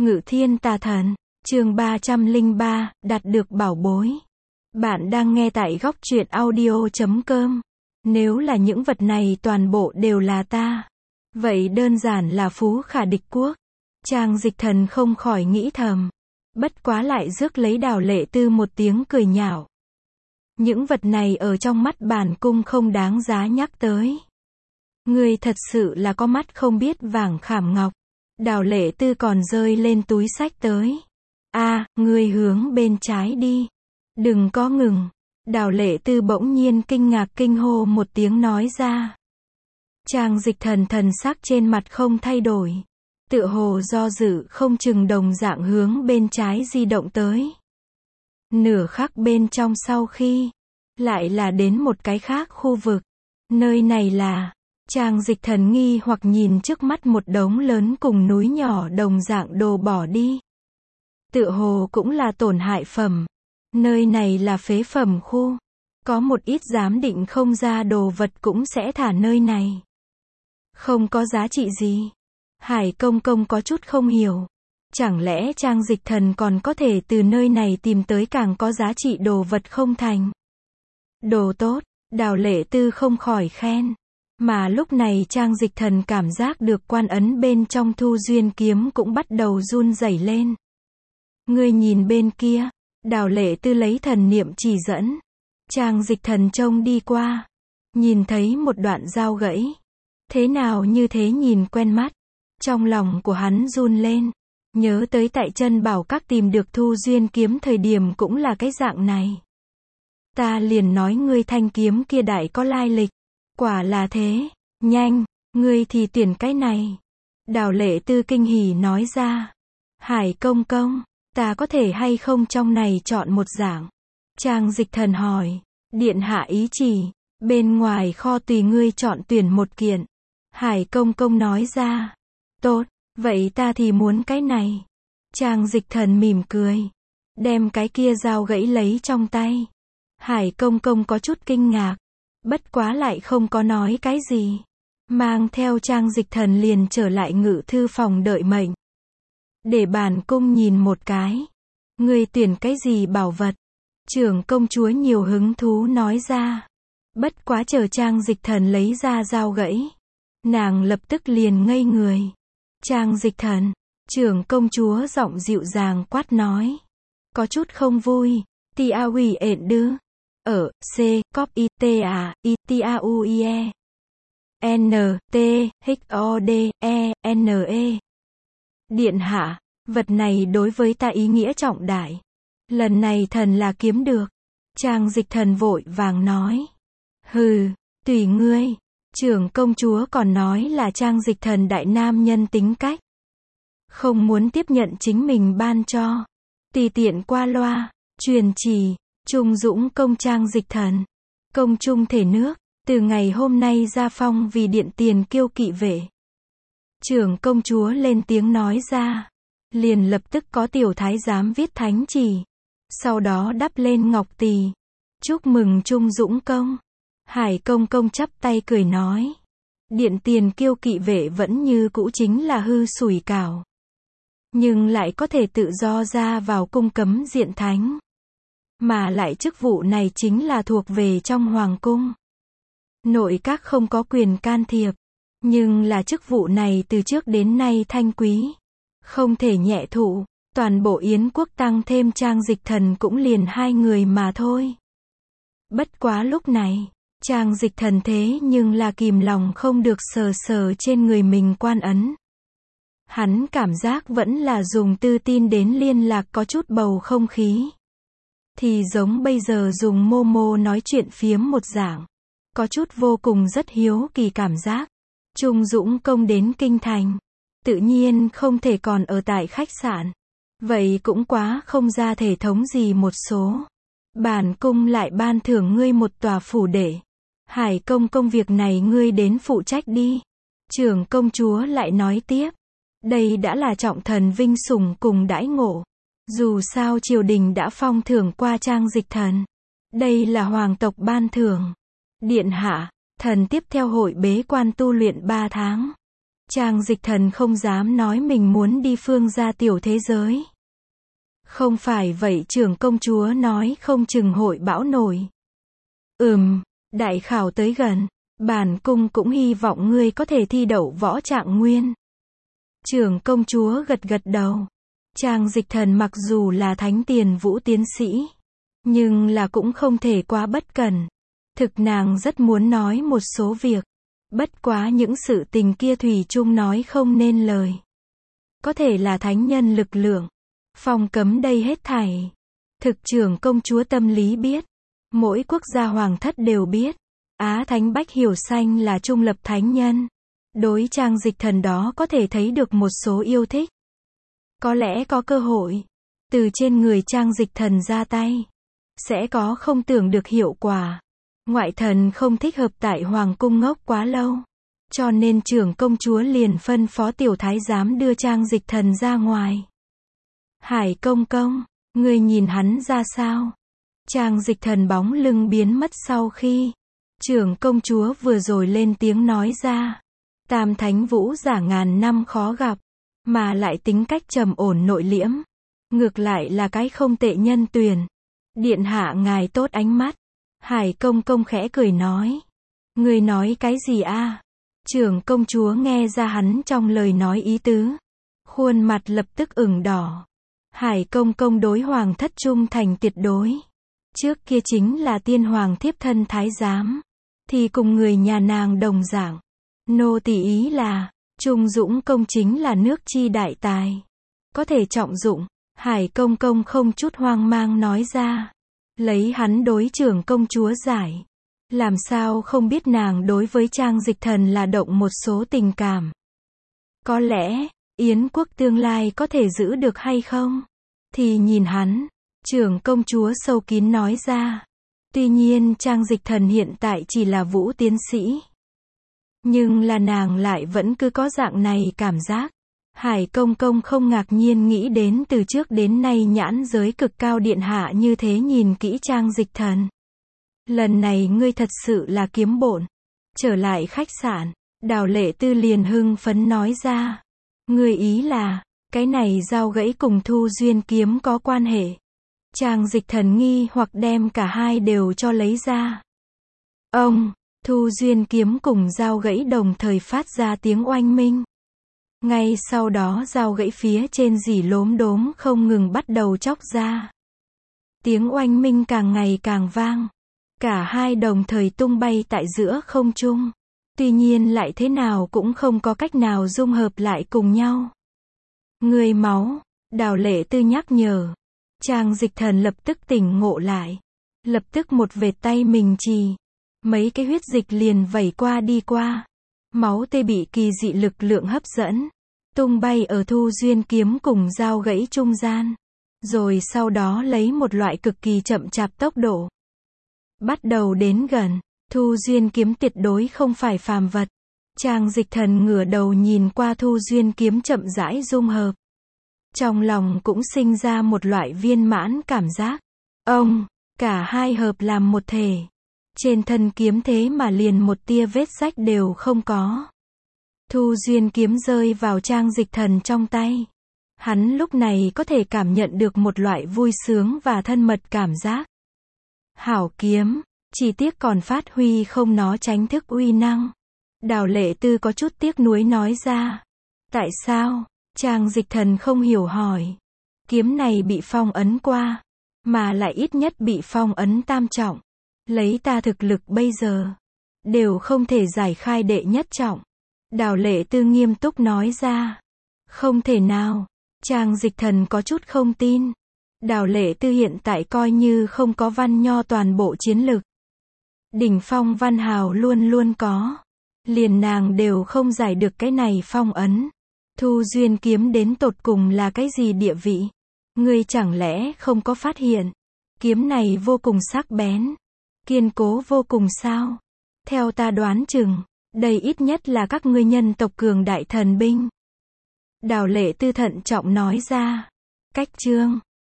Ngự thiên tà thần, chương 303, đạt được bảo bối. Bạn đang nghe tại góc truyện audio.com. Nếu là những vật này toàn bộ đều là ta, vậy đơn giản là phú khả địch quốc. Trang Dịch Thần không khỏi nghĩ thầm. Bất quá lại rước lấy Đào Lệ Tư một tiếng cười nhạo. Những vật này ở trong mắt bản cung không đáng giá nhắc tới. Ngươi thật sự là có mắt không biết vàng khảm ngọc. Đào Lệ Tư còn rơi lên túi xách tới. Ngươi hướng bên trái đi. Đừng có ngừng. Đào Lệ Tư bỗng nhiên kinh ngạc kinh hô một tiếng nói ra. Trang Dịch Thần thần sắc trên mặt không thay đổi. Tựa hồ do dự không chừng đồng dạng hướng bên trái di động tới. Nửa khắc bên trong sau khi, lại là đến một cái khác khu vực. Nơi này là, Trang Dịch Thần nghi hoặc nhìn trước mắt một đống lớn cùng núi nhỏ đồng dạng đồ bỏ đi. Tựa hồ cũng là tổn hại phẩm. Nơi này là phế phẩm khu. Có một ít giám định không ra đồ vật cũng sẽ thả nơi này. Không có giá trị gì. Hải Công Công có chút không hiểu. Chẳng lẽ Trang Dịch Thần còn có thể từ nơi này tìm tới càng có giá trị đồ vật không thành? Đồ tốt, Đào Lệ Tư không khỏi khen. Mà lúc này Trang Dịch Thần cảm giác được quan ấn bên trong Thu Duyên kiếm cũng bắt đầu run rẩy lên. Ngươi nhìn bên kia, Đào Lệ Tư lấy thần niệm chỉ dẫn. Trang Dịch Thần trông đi qua, nhìn thấy một đoạn dao gãy. Thế nào như thế nhìn quen mắt. Trong lòng của hắn run lên, nhớ tới tại chân bảo các tìm được Thu Duyên kiếm thời điểm cũng là cái dạng này. Ta liền nói ngươi thanh kiếm kia đại có lai lịch. Quả là thế, nhanh, ngươi thì tuyển cái này. Đào Lệ Tư kinh hỉ nói ra. Hải Công Công, ta có thể hay không trong này chọn một dạng? Trang Dịch Thần hỏi. Điện hạ ý chỉ, bên ngoài kho tùy ngươi chọn tuyển một kiện. Hải Công Công nói ra. Tốt, vậy ta thì muốn cái này. Trang Dịch Thần mỉm cười, đem cái kia dao gãy lấy trong tay. Hải Công Công có chút kinh ngạc, bất quá lại không có nói cái gì. Mang theo Trang Dịch Thần liền trở lại ngự thư phòng đợi mệnh. Để bản cung nhìn một cái. Ngươi tuyển cái gì bảo vật? Trưởng công chúa nhiều hứng thú nói ra. Bất quá chờ Trang Dịch Thần lấy ra dao gãy, nàng lập tức liền ngây người. Trang Dịch Thần, trưởng công chúa giọng dịu dàng quát nói. Có chút không vui. Tia ủy ện đưa. Ở, C, cop I, T, A, I, T, A, U, I, E. N, T, H, O, D, E, N, E. Điện hạ, vật này đối với ta ý nghĩa trọng đại. Lần này thần là kiếm được. Trang Dịch Thần vội vàng nói. Hừ, tùy ngươi. Trưởng công chúa còn nói là Trang Dịch Thần đại nam nhân tính cách. Không muốn tiếp nhận chính mình ban cho. Tùy tiện qua loa, truyền chỉ, Trung Dũng công Trang Dịch Thần. Công trung thể nước, từ ngày hôm nay ra phong vì điện tiền kiêu kỵ vệ. Trưởng công chúa lên tiếng nói ra. Liền lập tức có tiểu thái giám viết thánh chỉ. Sau đó đắp lên ngọc tỳ. Chúc mừng Trung Dũng công. Hải Công Công chắp tay cười nói. Điện tiền kiêu kỵ vệ vẫn như cũ chính là hư sủi cảo. Nhưng lại có thể tự do ra vào cung cấm diện thánh. Mà lại chức vụ này chính là thuộc về trong hoàng cung. Nội các không có quyền can thiệp. Nhưng là chức vụ này từ trước đến nay thanh quý. Không thể nhẹ thụ. Toàn bộ Yến quốc tăng thêm Trang Dịch Thần cũng liền 2 người mà thôi. Bất quá lúc này, Trang Dịch Thần thế nhưng là kìm lòng không được sờ sờ trên người mình quan ấn. Hắn cảm giác vẫn là dùng tư tin đến liên lạc có chút bầu không khí. Thì giống bây giờ dùng Momo nói chuyện phiếm một dạng. Có chút vô cùng rất hiếu kỳ cảm giác. Trung Dũng công đến kinh thành. Tự nhiên không thể còn ở tại khách sạn. Vậy cũng quá không ra thể thống gì một số. Bản cung lại ban thưởng ngươi một tòa phủ đệ. Hải Công Công việc này ngươi đến phụ trách đi. Trưởng công chúa lại nói tiếp. Đây đã là trọng thần vinh sủng cùng đãi ngộ. Dù sao triều đình đã phong thưởng qua Trang Dịch Thần. Đây là hoàng tộc ban thưởng. Điện hạ, thần tiếp theo hội bế quan tu luyện 3 tháng. Trang Dịch Thần không dám nói mình muốn đi phương gia tiểu thế giới. Không phải vậy trưởng công chúa nói không chừng hội bão nổi. Đại khảo tới gần, bản cung cũng hy vọng ngươi có thể thi đậu võ trạng nguyên. Trưởng công chúa gật gật đầu. Trang Dịch Thần mặc dù là thánh tiền vũ tiến sĩ, nhưng là cũng không thể quá bất cẩn. Thực nàng rất muốn nói một số việc. Bất quá những sự tình kia thủy chung nói không nên lời. Có thể là thánh nhân lực lượng. Phong cấm đây hết thảy. Thực trưởng công chúa tâm lý biết. Mỗi quốc gia hoàng thất đều biết. Á Thánh Bách Hiểu Xanh là trung lập thánh nhân. Đối Trang Dịch Thần đó có thể thấy được một số yêu thích. Có lẽ có cơ hội. Từ trên người Trang Dịch Thần ra tay. Sẽ có không tưởng được hiệu quả. Ngoại thần không thích hợp tại Hoàng cung ngốc quá lâu. Cho nên trưởng công chúa liền phân phó tiểu thái giám đưa Trang Dịch Thần ra ngoài. Hải công công, ngươi nhìn hắn ra sao? Trang Dịch Thần bóng lưng biến mất sau khi trưởng công chúa vừa rồi lên tiếng nói ra. Tam thánh vũ giả ngàn năm khó gặp, mà lại tính cách trầm ổn nội liễm. Ngược lại là cái không tệ nhân tuyển. Điện hạ ngài tốt ánh mắt. Hải công công khẽ cười nói. Ngươi nói cái gì a? Trưởng công chúa nghe ra hắn trong lời nói ý tứ. Khuôn mặt lập tức ửng đỏ. Hải công công đối hoàng thất trung thành tuyệt đối. Trước kia chính là tiên hoàng thiếp thân thái giám. Thì cùng người nhà nàng đồng dạng. Nô tỳ ý là, Trung Dũng công chính là nước chi đại tài. Có thể trọng dụng. Hải công công không chút hoang mang nói ra. Lấy hắn đối trưởng công chúa giải. Làm sao không biết nàng đối với Trang Dịch Thần là động một số tình cảm. Có lẽ, Yến quốc tương lai có thể giữ được hay không? Thì nhìn hắn. Trưởng công chúa sâu kín nói ra. Tuy nhiên Trang Dịch Thần hiện tại chỉ là vũ tiến sĩ. Nhưng là nàng lại vẫn cứ có dạng này cảm giác. Hải công công không ngạc nhiên nghĩ đến từ trước đến nay nhãn giới cực cao điện hạ như thế nhìn kỹ Trang Dịch Thần. Lần này ngươi thật sự là kiếm bộn. Trở lại khách sạn, Đào Lệ Tư liền hưng phấn nói ra. Ngươi ý là, cái này dao gãy cùng Thu Duyên kiếm có quan hệ. Trang Dịch Thần nghi hoặc đem cả hai đều cho lấy ra. Thu Duyên kiếm cùng dao gãy đồng thời phát ra tiếng oanh minh. Ngay sau đó dao gãy phía trên rỉ lốm đốm không ngừng bắt đầu chóc ra. Tiếng oanh minh càng ngày càng vang. Cả hai đồng thời tung bay tại giữa không trung. Tuy nhiên lại thế nào cũng không có cách nào dung hợp lại cùng nhau. Người máu, Đào Lệ Tư nhắc nhở. Trang Dịch Thần lập tức tỉnh ngộ lại. Lập tức một vệt tay mình trì. Mấy cái huyết dịch liền vẩy qua đi qua. Máu tê bị kỳ dị lực lượng hấp dẫn. Tung bay ở Thu Duyên kiếm cùng dao gãy trung gian. Rồi sau đó lấy một loại cực kỳ chậm chạp tốc độ. Bắt đầu đến gần. Thu Duyên kiếm tuyệt đối không phải phàm vật. Trang Dịch Thần ngửa đầu nhìn qua Thu Duyên kiếm chậm rãi dung hợp. Trong lòng cũng sinh ra một loại viên mãn cảm giác. Cả hai hợp làm một thể. Trên thân kiếm thế mà liền một tia vết rách đều không có. Thu Duyên kiếm rơi vào Trang Dịch Thần trong tay. Hắn lúc này có thể cảm nhận được một loại vui sướng và thân mật cảm giác. Hảo kiếm, chỉ tiếc còn phát huy không nó tránh thức uy năng. Đào Lệ Tư có chút tiếc nuối nói ra. Tại sao? Trang Dịch Thần không hiểu hỏi. Kiếm này bị phong ấn qua, mà lại ít nhất bị phong ấn tam trọng. Lấy ta thực lực bây giờ, đều không thể giải khai đệ nhất trọng. Đào Lệ Tư nghiêm túc nói ra. Không thể nào. Trang Dịch Thần có chút không tin. Đào Lệ Tư hiện tại coi như không có Văn Nho toàn bộ chiến lực. Đỉnh phong Văn Hào luôn luôn có. Liền nàng đều không giải được cái này phong ấn. Thu Duyên kiếm đến tột cùng là cái gì địa vị? Ngươi chẳng lẽ không có phát hiện? Kiếm này vô cùng sắc bén. Kiên cố vô cùng sao? Theo ta đoán chừng, đây ít nhất là các ngươi nhân tộc cường đại thần binh. Đào Lệ Tư thận trọng nói ra. Cách chương